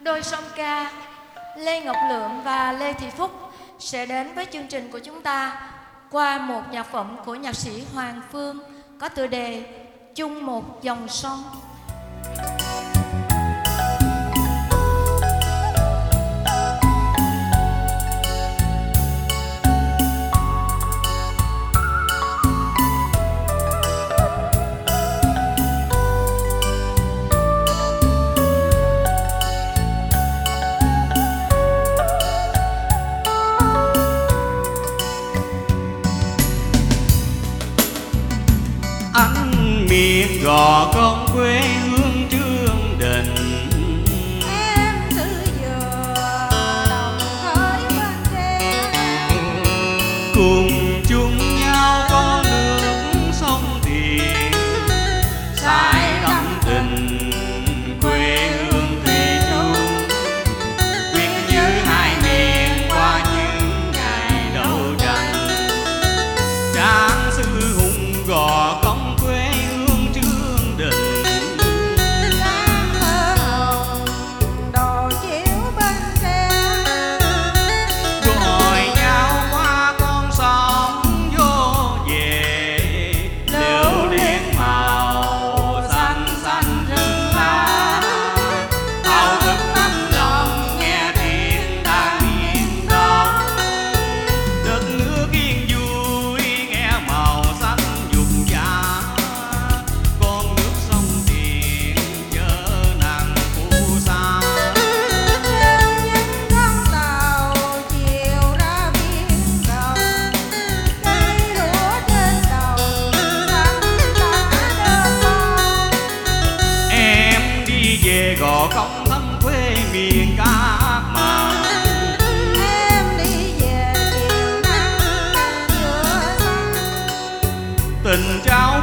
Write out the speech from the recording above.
đôi song ca Lê Ngọc Lượng và Lê Thị Phúc sẽ đến với chương trình của chúng ta qua một nhạc phẩm của nhạc sĩ Hoàng Phương có tựa đề Chung một dòng sông. Miền gò con quê hương Trương Định, em xứ dừa đồng khởi bên tre, cùng chung nhau có nước sông Tiền, say đắm tình quê hương thủy chung, quyến như hai miền qua những ngày đấu tranh. Trang sư hùng gò con gò công thăm quê miền Cát Màng. Em đi về chiều nắng giữa sân, tình cháu